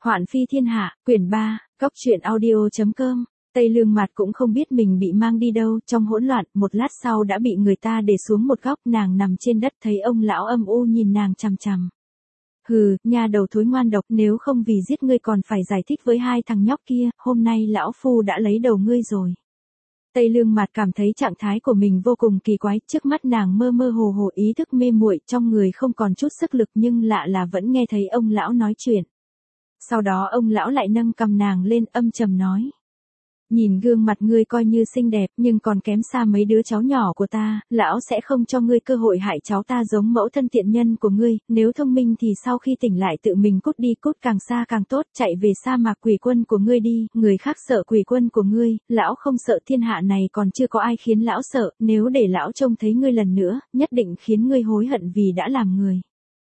Hoạn phi thiên hạ, quyển 3, Cóc truyện audio.com. Tây Lương Mạt cũng không biết mình bị mang đi đâu, trong hỗn loạn, một lát sau đã bị người ta để xuống một góc, nàng nằm trên đất thấy ông lão âm u nhìn nàng chằm chằm. Hừ, nha đầu thối ngoan độc, nếu không vì giết ngươi còn phải giải thích với hai thằng nhóc kia, hôm nay lão phu đã lấy đầu ngươi rồi. Tây Lương Mạt cảm thấy trạng thái của mình vô cùng kỳ quái, trước mắt nàng mơ mơ hồ hồ ý thức mê muội, trong người không còn chút sức lực nhưng lạ là vẫn nghe thấy ông lão nói chuyện. Sau đó ông lão lại nâng cầm nàng lên âm trầm nói. Nhìn gương mặt ngươi coi như xinh đẹp nhưng còn kém xa mấy đứa cháu nhỏ của ta, lão sẽ không cho ngươi cơ hội hại cháu ta giống mẫu thân tiện nhân của ngươi, nếu thông minh thì sau khi tỉnh lại tự mình cút đi, cút càng xa càng tốt, chạy về sa mạc quỷ quân của ngươi đi, người khác sợ quỷ quân của ngươi, lão không sợ, thiên hạ này còn chưa có ai khiến lão sợ, nếu để lão trông thấy ngươi lần nữa, nhất định khiến ngươi hối hận vì đã làm người.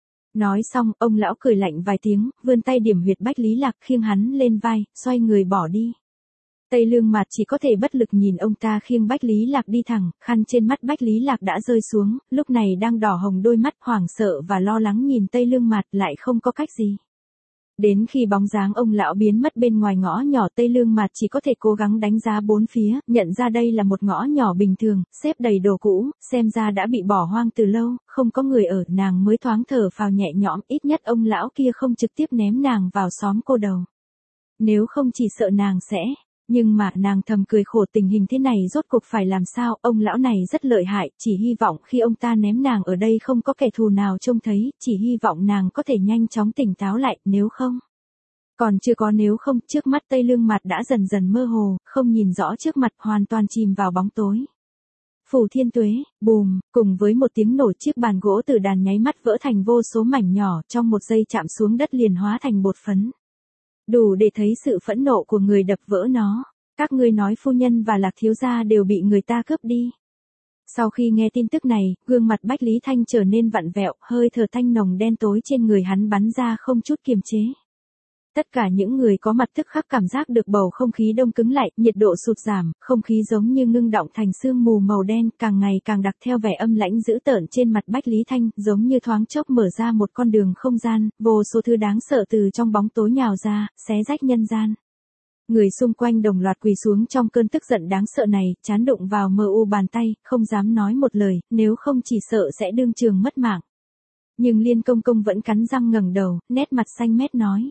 Nói xong, ông lão cười lạnh vài tiếng, vươn tay điểm huyệt Bách Lý Lạc, khiêng hắn lên vai, xoay người bỏ đi. Tây Lương Mạt chỉ có thể bất lực nhìn ông ta khiêng Bách Lý Lạc đi thẳng, khăn trên mắt Bách Lý Lạc đã rơi xuống, lúc này đang đỏ hồng đôi mắt, hoảng sợ và lo lắng nhìn Tây Lương Mạt, lại không có cách gì. Đến khi bóng dáng ông lão biến mất bên ngoài ngõ nhỏ, Tây Lương Mạt chỉ có thể cố gắng đánh giá bốn phía, nhận ra đây là một ngõ nhỏ bình thường, xếp đầy đồ cũ, xem ra đã bị bỏ hoang từ lâu, không có người ở, nàng mới thoáng thở phào nhẹ nhõm, ít nhất ông lão kia không trực tiếp ném nàng vào xóm cô đầu. Nếu không chỉ sợ nàng sẽ... Nhưng mà nàng thầm cười khổ, tình hình thế này rốt cuộc phải làm sao, ông lão này rất lợi hại, chỉ hy vọng khi ông ta ném nàng ở đây không có kẻ thù nào trông thấy, chỉ hy vọng nàng có thể nhanh chóng tỉnh táo lại, nếu không. Còn chưa có nếu không, trước mắt Tây Lương Mạt đã dần dần mơ hồ, không nhìn rõ trước mặt, hoàn toàn chìm vào bóng tối. Phù Thiên Tuế, bùm, cùng với một tiếng nổ, chiếc bàn gỗ từ đàn nháy mắt vỡ thành vô số mảnh nhỏ, trong một giây chạm xuống đất liền hóa thành bột phấn. Đủ để thấy sự phẫn nộ của người đập vỡ nó. Các ngươi nói phu nhân và Lạc thiếu gia đều bị người ta cướp đi. Sau khi nghe tin tức này, gương mặt Bách Lý Thanh trở nên vặn vẹo, hơi thở thanh nồng đen tối trên người hắn bắn ra không chút kiềm chế. Tất cả những người có mặt tức khắc cảm giác được bầu không khí đông cứng lại, nhiệt độ sụt giảm, không khí giống như ngưng đọng thành sương mù màu đen, càng ngày càng đặc theo vẻ âm lãnh dữ tợn trên mặt Bách Lý Thanh, giống như thoáng chốc mở ra một con đường không gian, vô số thứ đáng sợ từ trong bóng tối nhào ra, xé rách nhân gian. Người xung quanh đồng loạt quỳ xuống trong cơn tức giận đáng sợ này, trán đụng vào mờ u bàn tay, không dám nói một lời, nếu không chỉ sợ sẽ đương trường mất mạng. Nhưng Liên Công Công vẫn cắn răng ngẩng đầu, nét mặt xanh mét nói.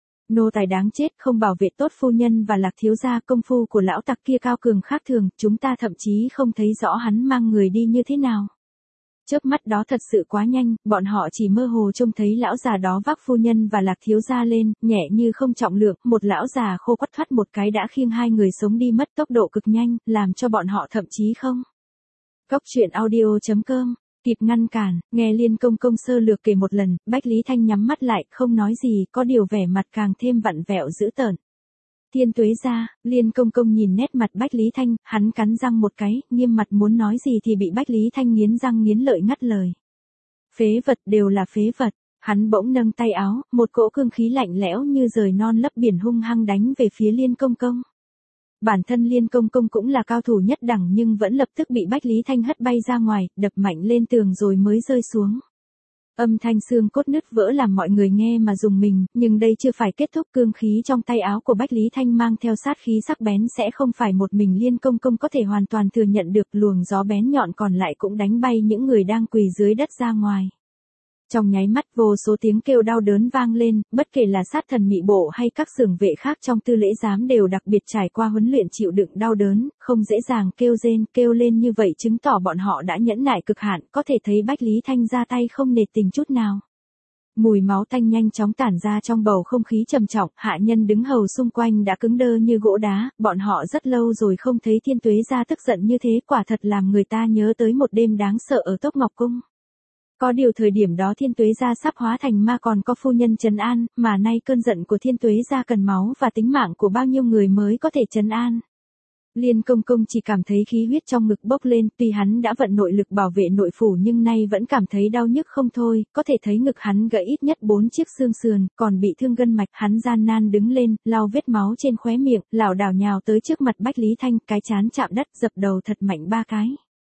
Nô tài đáng chết, không bảo vệ tốt phu nhân và Lạc thiếu gia, công phu của lão tặc kia cao cường khác thường, chúng ta thậm chí không thấy rõ hắn mang người đi như thế nào. Chớp mắt đó thật sự quá nhanh, bọn họ chỉ mơ hồ trông thấy lão già đó vác phu nhân và Lạc thiếu gia lên, nhẹ như không trọng lượng, một lão già khô quắt thoắt một cái đã khiêng hai người sống đi mất, tốc độ cực nhanh, làm cho bọn họ thậm chí không. Cóc truyện audio.com. Kịp ngăn cản, nghe Liên Công Công sơ lược kể một lần, Bách Lý Thanh nhắm mắt lại, không nói gì, có điều vẻ mặt càng thêm vặn vẹo dữ tợn. Thiên Tuế gia, Liên Công Công nhìn nét mặt Bách Lý Thanh, hắn cắn răng một cái, nghiêm mặt muốn nói gì thì bị Bách Lý Thanh nghiến răng nghiến lợi ngắt lời. Phế vật, đều là phế vật. Hắn bỗng nâng tay áo, một cỗ cương khí lạnh lẽo như rời non lấp biển hung hăng đánh về phía Liên Công Công. Bản thân Liên Công Công cũng là cao thủ nhất đẳng nhưng vẫn lập tức bị Bách Lý Thanh hất bay ra ngoài, đập mạnh lên tường rồi mới rơi xuống. Âm thanh xương cốt nứt vỡ làm mọi người nghe mà rùng mình, nhưng đây chưa phải kết thúc, cương khí trong tay áo của Bách Lý Thanh mang theo sát khí sắc bén sẽ không phải một mình Liên Công Công có thể hoàn toàn thừa nhận được, luồng gió bén nhọn còn lại cũng đánh bay những người đang quỳ dưới đất ra ngoài. Trong nháy mắt vô số tiếng kêu đau đớn vang lên, bất kể là sát thần mị bộ hay các xưởng vệ khác trong tư lễ giám đều đặc biệt trải qua huấn luyện chịu đựng đau đớn, không dễ dàng kêu rên, kêu lên như vậy chứng tỏ bọn họ đã nhẫn nại cực hạn, có thể thấy Bách Lý Thanh ra tay không nề tình chút nào. Mùi máu tanh nhanh chóng tản ra trong bầu không khí trầm trọng, hạ nhân đứng hầu xung quanh đã cứng đơ như gỗ đá, bọn họ rất lâu rồi không thấy Thiên Tuế gia tức giận như thế, quả thật làm người ta nhớ tới một đêm đáng sợ ở Tốc Ngọc Cung. Có điều thời điểm đó Thiên Tuế gia sắp hóa thành ma còn có phu nhân trấn an, mà nay cơn giận của Thiên Tuế gia cần máu và tính mạng của bao nhiêu người mới có thể trấn an. Liên Công Công chỉ cảm thấy khí huyết trong ngực bốc lên, tuy hắn đã vận nội lực bảo vệ nội phủ nhưng nay vẫn cảm thấy đau nhức không thôi, có thể thấy ngực hắn gãy ít nhất 4 chiếc xương sườn, còn bị thương gân mạch, hắn gian nan đứng lên, lau vết máu trên khóe miệng, lảo đảo nhào tới trước mặt Bách Lý Thanh, cái trán chạm đất, dập đầu thật mạnh 3 cái.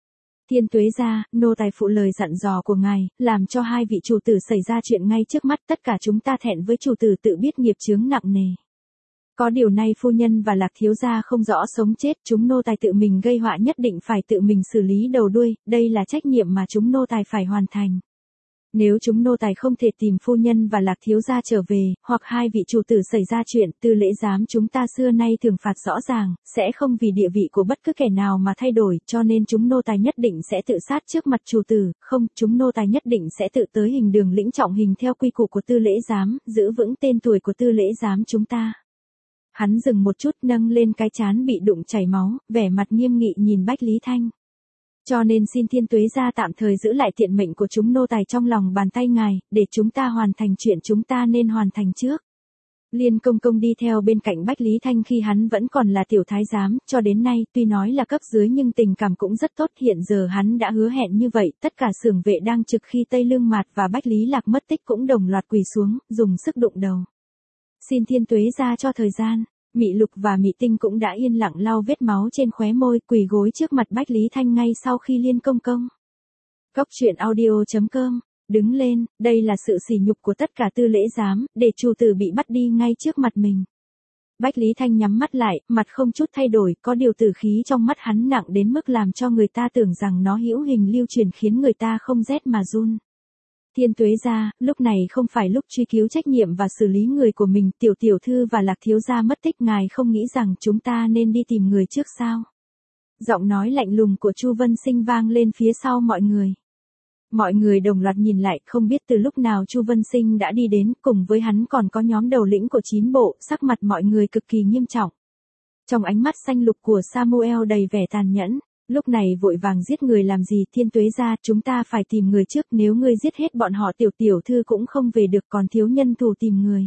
Thiên Tuế gia, nô tài phụ lời dặn dò của ngài, làm cho hai vị chủ tử xảy ra chuyện ngay trước mắt, tất cả chúng ta thẹn với chủ tử tự biết nghiệp chướng nặng nề. Có điều nay phu nhân và Lạc thiếu gia không rõ sống chết, chúng nô tài tự mình gây họa nhất định phải tự mình xử lý đầu đuôi, đây là trách nhiệm mà chúng nô tài phải hoàn thành. Nếu chúng nô tài không thể tìm phu nhân và Lạc thiếu gia trở về, hoặc hai vị chủ tử xảy ra chuyện, tư lễ giám chúng ta xưa nay thường phạt rõ ràng, sẽ không vì địa vị của bất cứ kẻ nào mà thay đổi, cho nên chúng nô tài nhất định sẽ tự sát trước mặt chủ tử, không, chúng nô tài nhất định sẽ tự tới hình đường lĩnh trọng hình theo quy củ của tư lễ giám, giữ vững tên tuổi của tư lễ giám chúng ta. Hắn dừng một chút, nâng lên cái trán bị đụng chảy máu, vẻ mặt nghiêm nghị nhìn Bách Lý Thanh. Cho nên xin Thiên Tuế gia tạm thời giữ lại tiện mệnh của chúng nô tài trong lòng bàn tay ngài, để chúng ta hoàn thành chuyện chúng ta nên hoàn thành trước. Liên Công Công đi theo bên cạnh Bách Lý Thanh khi hắn vẫn còn là tiểu thái giám, cho đến nay, tuy nói là cấp dưới nhưng tình cảm cũng rất tốt, hiện giờ hắn đã hứa hẹn như vậy, tất cả xưởng vệ đang trực khi Tây Lương Mạt và Bách Lý Lạc mất tích cũng đồng loạt quỳ xuống, dùng sức đụng đầu. Xin Thiên Tuế gia cho thời gian. Mị Lục và Mị Tinh cũng đã yên lặng lau vết máu trên khóe môi, quỳ gối trước mặt Bách Lý Thanh ngay sau khi Liên Công Công. Cốc truyện audio.com, đứng lên, đây là sự sỉ nhục của tất cả tư lễ giám, để chủ tử bị bắt đi ngay trước mặt mình. Bách Lý Thanh nhắm mắt lại, mặt không chút thay đổi, có điều tử khí trong mắt hắn nặng đến mức làm cho người ta tưởng rằng nó hữu hình lưu truyền khiến người ta không rét mà run. Thiên Tuế gia, lúc này không phải lúc truy cứu trách nhiệm và xử lý người của mình, tiểu tiểu thư và Lạc thiếu gia mất tích, ngài không nghĩ rằng chúng ta nên đi tìm người trước sao? Giọng nói lạnh lùng của Chu Vân Sinh vang lên phía sau mọi người. Mọi người đồng loạt nhìn lại, không biết từ lúc nào Chu Vân Sinh đã đi đến, cùng với hắn còn có nhóm đầu lĩnh của 9 bộ, sắc mặt mọi người cực kỳ nghiêm trọng. Trong ánh mắt xanh lục của Samuel đầy vẻ tàn nhẫn. Lúc này vội vàng giết người làm gì, Thiên Tuế gia, chúng ta phải tìm người trước, nếu ngươi giết hết bọn họ tiểu tiểu thư cũng không về được, còn thiếu nhân thủ tìm người.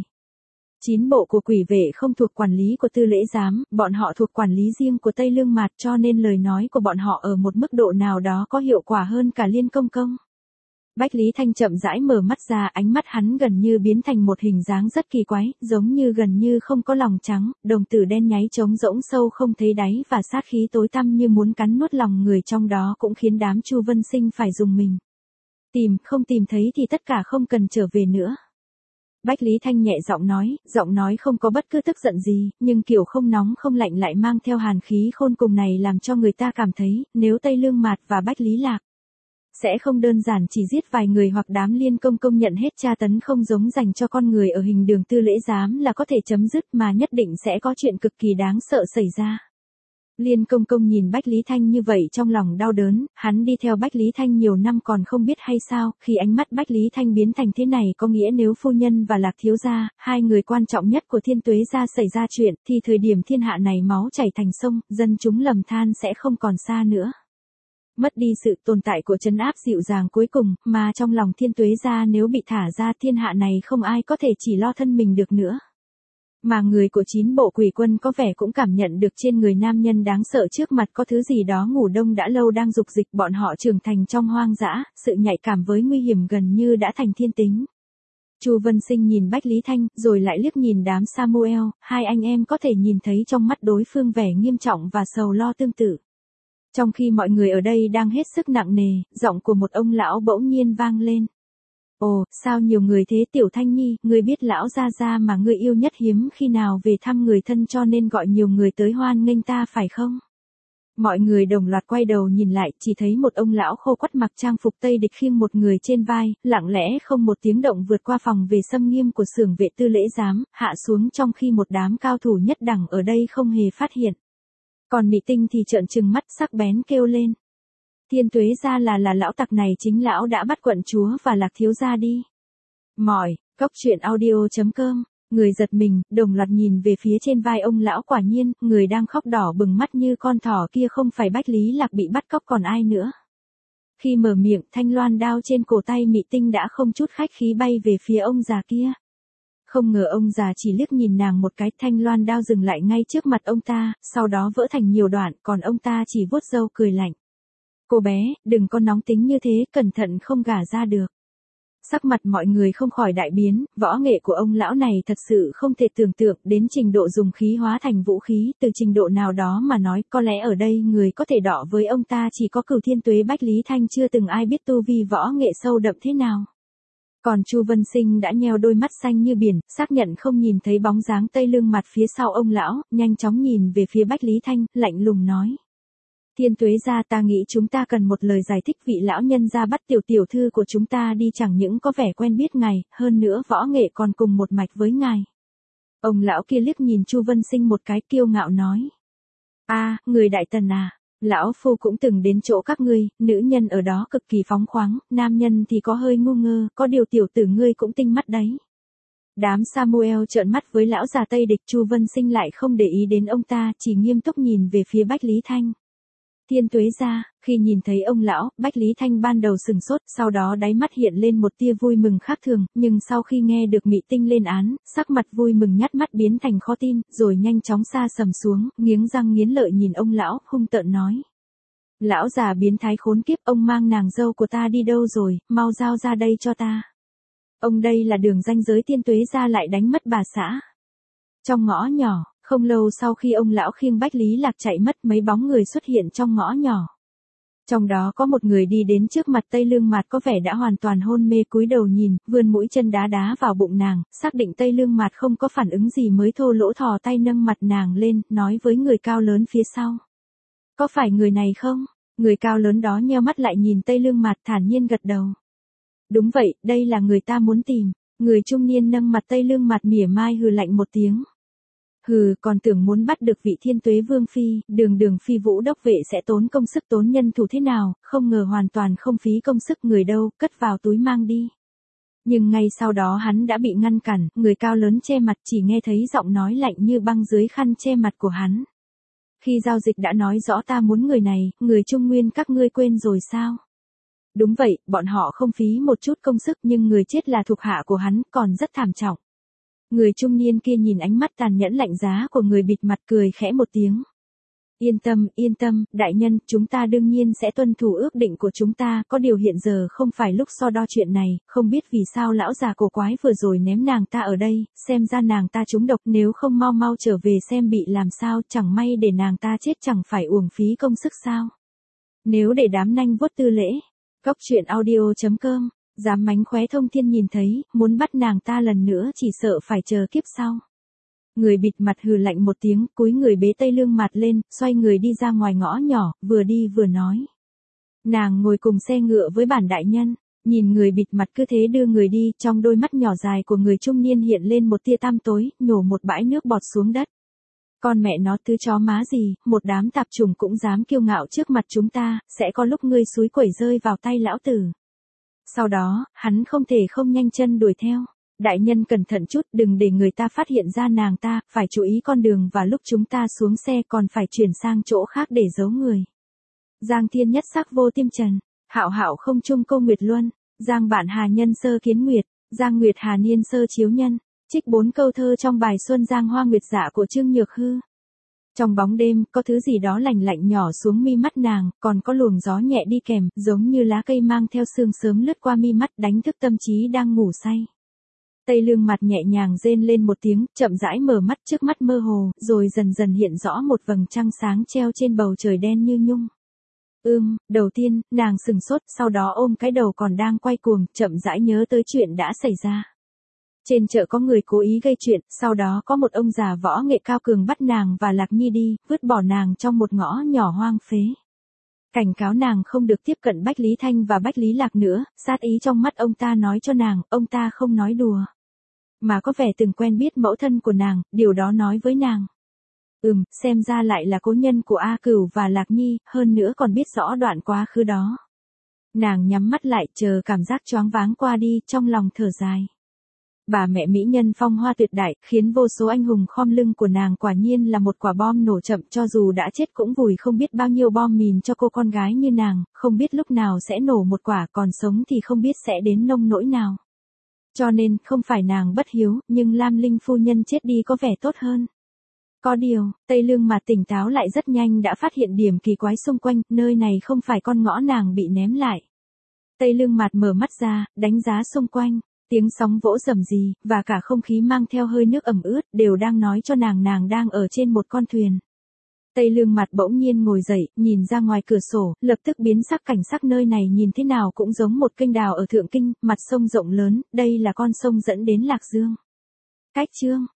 9 bộ của quỷ vệ không thuộc quản lý của tư lễ giám, bọn họ thuộc quản lý riêng của Tây Lương Mạt, cho nên lời nói của bọn họ ở một mức độ nào đó có hiệu quả hơn cả Liên Công Công. Bách Lý Thanh chậm rãi mở mắt ra, ánh mắt hắn gần như biến thành một hình dáng rất kỳ quái, giống như gần như không có lòng trắng, đồng tử đen nháy trống rỗng sâu không thấy đáy và sát khí tối tăm như muốn cắn nuốt lòng người, trong đó cũng khiến đám Chu Vân Sinh phải dùng mình. Tìm, không tìm thấy thì tất cả không cần trở về nữa. Bách Lý Thanh nhẹ giọng nói không có bất cứ tức giận gì, nhưng kiểu không nóng không lạnh lại mang theo hàn khí khôn cùng này làm cho người ta cảm thấy, nếu Tây Lương Mạt và Bách Lý Lạc sẽ không đơn giản chỉ giết vài người hoặc đám Liên Công Công nhận hết tra tấn không giống dành cho con người ở hình đường tư lễ giám là có thể chấm dứt, mà nhất định sẽ có chuyện cực kỳ đáng sợ xảy ra. Liên Công Công nhìn Bách Lý Thanh như vậy trong lòng đau đớn, hắn đi theo Bách Lý Thanh nhiều năm còn không biết hay sao, khi ánh mắt Bách Lý Thanh biến thành thế này có nghĩa nếu phu nhân và Lạc thiếu gia, hai người quan trọng nhất của Thiên Tuế gia xảy ra chuyện, thì thời điểm thiên hạ này máu chảy thành sông, dân chúng lầm than sẽ không còn xa nữa. Mất đi sự tồn tại của trấn áp dịu dàng cuối cùng, mà trong lòng Thiên Tuế gia nếu bị thả ra, thiên hạ này không ai có thể chỉ lo thân mình được nữa. Mà người của 9 bộ quỷ quân có vẻ cũng cảm nhận được trên người nam nhân đáng sợ trước mặt có thứ gì đó ngủ đông đã lâu đang dục dịch, bọn họ trưởng thành trong hoang dã, sự nhạy cảm với nguy hiểm gần như đã thành thiên tính. Chu Vân Sinh nhìn Bách Lý Thanh, rồi lại liếc nhìn đám Samuel, hai anh em có thể nhìn thấy trong mắt đối phương vẻ nghiêm trọng và sầu lo tương tự. Trong khi mọi người ở đây đang hết sức nặng nề, giọng của một ông lão bỗng nhiên vang lên. Ồ, sao nhiều người thế Tiểu Thanh Nhi, ngươi biết lão gia gia mà ngươi yêu nhất hiếm khi nào về thăm người thân cho nên gọi nhiều người tới hoan nghênh ta phải không? Mọi người đồng loạt quay đầu nhìn lại, chỉ thấy một ông lão khô quắt mặc trang phục Tây địch khiêng một người trên vai, lặng lẽ không một tiếng động vượt qua phòng về xâm nghiêm của xưởng vệ tư lễ giám, hạ xuống trong khi một đám cao thủ nhất đẳng ở đây không hề phát hiện. Còn Mị Tinh thì trợn trừng mắt sắc bén kêu lên. Thiên Tuế gia là lão tặc này chính lão đã bắt quận chúa và Lạc thiếu gia đi. Cốc truyện audio.com, người giật mình, đồng loạt nhìn về phía trên vai ông lão, quả nhiên, người đang khóc đỏ bừng mắt như con thỏ kia không phải Bách Lý Lạc bị bắt cóc còn ai nữa. Khi mở miệng, thanh loan đao trên cổ tay Mị Tinh đã không chút khách khí bay về phía ông già kia. Không ngờ ông già chỉ liếc nhìn nàng một cái, thanh loan đao dừng lại ngay trước mặt ông ta, sau đó vỡ thành nhiều đoạn, còn ông ta chỉ vuốt râu cười lạnh. Cô bé, đừng có nóng tính như thế, cẩn thận không gả ra được. Sắc mặt mọi người không khỏi đại biến, võ nghệ của ông lão này thật sự không thể tưởng tượng đến trình độ dùng khí hóa thành vũ khí, từ trình độ nào đó mà nói có lẽ ở đây người có thể đọ với ông ta chỉ có Cửu Thiên Tuế Bách Lý Thanh, chưa từng ai biết tu vi võ nghệ sâu đậm thế nào. Còn Chu Vân Sinh đã nheo đôi mắt xanh như biển, xác nhận không nhìn thấy bóng dáng Tây Lương Mặt phía sau ông lão, nhanh chóng nhìn về phía Bách Lý Thanh, lạnh lùng nói. Thiên Tuế gia, ta nghĩ chúng ta cần một lời giải thích, vị lão nhân gia bắt tiểu tiểu thư của chúng ta đi chẳng những có vẻ quen biết ngài, hơn nữa võ nghệ còn cùng một mạch với ngài. Ông lão kia liếc nhìn Chu Vân Sinh một cái, kiêu ngạo nói. Người Đại Tần à, lão phu cũng từng đến chỗ các ngươi, nữ nhân ở đó cực kỳ phóng khoáng, nam nhân thì có hơi ngu ngơ, có điều tiểu tử ngươi cũng tinh mắt đấy. Đám Samuel trợn mắt với lão già Tây địch, Chu Vân Sinh lại không để ý đến ông ta, chỉ nghiêm túc nhìn về phía Bách Lý Thanh. Thiên Tuế gia, khi nhìn thấy ông lão, Bách Lý Thanh ban đầu sừng sốt, sau đó đáy mắt hiện lên một tia vui mừng khác thường, nhưng sau khi nghe được Mị Tinh lên án, sắc mặt vui mừng nhắt mắt biến thành khó tin, rồi nhanh chóng sa sầm xuống, nghiến răng nghiến lợi nhìn ông lão, hung tợn nói. Lão già biến thái khốn kiếp, ông mang nàng dâu của ta đi đâu rồi, mau giao ra đây cho ta. Ông đây là đường ranh giới, Thiên Tuế gia lại đánh mất bà xã. Trong ngõ nhỏ, không lâu sau khi ông lão khiêng Bách Lý Lạc chạy mất, mấy bóng người xuất hiện trong ngõ nhỏ. Trong đó có một người đi đến trước mặt Tây Lương Mạt, có vẻ đã hoàn toàn hôn mê, cúi đầu nhìn, vươn mũi chân đá đá vào bụng nàng, xác định Tây Lương Mạt không có phản ứng gì mới thô lỗ thò tay nâng mặt nàng lên, nói với người cao lớn phía sau. Có phải người này không? Người cao lớn đó nheo mắt lại nhìn Tây Lương Mạt, thản nhiên gật đầu. Đúng vậy, đây là người ta muốn tìm. Người trung niên nâng mặt Tây Lương Mạt mỉa mai hừ lạnh một tiếng. Hừ, còn tưởng muốn bắt được vị Thiên Tuế Vương Phi, đường Phi Vũ đốc vệ sẽ tốn công sức tốn nhân thủ thế nào, không ngờ hoàn toàn không phí công sức, người đâu, cất vào túi mang đi. Nhưng ngay sau đó hắn đã bị ngăn cản, người cao lớn che mặt, chỉ nghe thấy giọng nói lạnh như băng dưới khăn che mặt của hắn. Khi giao dịch đã nói rõ ta muốn người này, người Trung Nguyên các ngươi quên rồi sao? Đúng vậy, bọn họ không phí một chút công sức, nhưng người chết là thuộc hạ của hắn, còn rất thảm trọng. Người trung niên kia nhìn ánh mắt tàn nhẫn lạnh giá của người bịt mặt, cười khẽ một tiếng. Yên tâm, đại nhân, chúng ta đương nhiên sẽ tuân thủ ước định của chúng ta, có điều hiện giờ không phải lúc so đo chuyện này, không biết vì sao lão già cổ quái vừa rồi ném nàng ta ở đây, xem ra nàng ta trúng độc, nếu không mau trở về xem bị làm sao, chẳng may để nàng ta chết chẳng phải uổng phí công sức sao. Nếu để đám nanh vuốt tư lễ, Góc truyện audio.com, dám mánh khóe Thông Thiên nhìn thấy, muốn bắt nàng ta lần nữa chỉ sợ phải chờ kiếp sau. Người bịt mặt hừ lạnh một tiếng, cúi người bế Tây Lương Mặt lên, xoay người đi ra ngoài ngõ nhỏ, vừa đi vừa nói. Nàng ngồi cùng xe ngựa với bản đại nhân, nhìn người bịt mặt cứ thế đưa người đi, trong đôi mắt nhỏ dài của người trung niên hiện lên một tia tăm tối, nhổ một bãi nước bọt xuống đất. Con mẹ nó thứ chó má gì, một đám tạp chủng cũng dám kiêu ngạo trước mặt chúng ta, sẽ có lúc ngươi xúi quẩy rơi vào tay lão tử. Sau đó, hắn không thể không nhanh chân đuổi theo. Đại nhân cẩn thận chút, đừng để người ta phát hiện ra nàng ta, phải chú ý con đường, và lúc chúng ta xuống xe còn phải chuyển sang chỗ khác để giấu người. Giang thiên nhất sắc vô tiêm trần, hạo hạo không trung câu nguyệt luân, giang bản hà nhân sơ kiến nguyệt, giang nguyệt hà niên sơ chiếu nhân, trích 4 câu thơ trong bài Xuân Giang Hoa Nguyệt Dạ của Trương Nhược Hư. Trong bóng đêm, có thứ gì đó lạnh lạnh nhỏ xuống mi mắt nàng, còn có luồng gió nhẹ đi kèm, giống như lá cây mang theo sương sớm lướt qua mi mắt, đánh thức tâm trí đang ngủ say. Tây Lương Mặt nhẹ nhàng rên lên một tiếng, chậm rãi mở mắt, trước mắt mơ hồ, rồi dần dần hiện rõ một vầng trăng sáng treo trên bầu trời đen như nhung. Đầu tiên, nàng sừng sốt, sau đó ôm cái đầu còn đang quay cuồng, chậm rãi nhớ tới chuyện đã xảy ra. Trên chợ có người cố ý gây chuyện, sau đó có một ông già võ nghệ cao cường bắt nàng và Lạc Nhi đi, vứt bỏ nàng trong một ngõ nhỏ hoang phế. Cảnh cáo nàng không được tiếp cận Bách Lý Thanh và Bách Lý Lạc nữa, sát ý trong mắt ông ta nói cho nàng, ông ta không nói đùa. Mà có vẻ từng quen biết mẫu thân của nàng, điều đó nói với nàng. Xem ra lại là cố nhân của A Cửu và Lạc Nhi, hơn nữa còn biết rõ đoạn quá khứ đó. Nàng nhắm mắt lại, chờ cảm giác choáng váng qua đi, trong lòng thở dài. Bà mẹ mỹ nhân phong hoa tuyệt đại, khiến vô số anh hùng khom lưng của nàng, quả nhiên là một quả bom nổ chậm, cho dù đã chết cũng vùi không biết bao nhiêu bom mìn cho cô con gái như nàng, không biết lúc nào sẽ nổ một quả, còn sống thì không biết sẽ đến nông nỗi nào. Cho nên, không phải nàng bất hiếu, nhưng Lam Linh phu nhân chết đi có vẻ tốt hơn. Có điều, Tây Lương Mặt tỉnh táo lại rất nhanh, đã phát hiện điểm kỳ quái xung quanh, nơi này không phải con ngõ nàng bị ném lại. Tây Lương Mạt mở mắt ra, đánh giá xung quanh. Tiếng sóng vỗ rầm rì, và cả không khí mang theo hơi nước ẩm ướt, đều đang nói cho nàng đang ở trên một con thuyền. Tây Lương Mạt bỗng nhiên ngồi dậy, nhìn ra ngoài cửa sổ, lập tức biến sắc, cảnh sắc nơi này nhìn thế nào cũng giống một kênh đào ở Thượng Kinh, mặt sông rộng lớn, đây là con sông dẫn đến Lạc Dương. Cách chương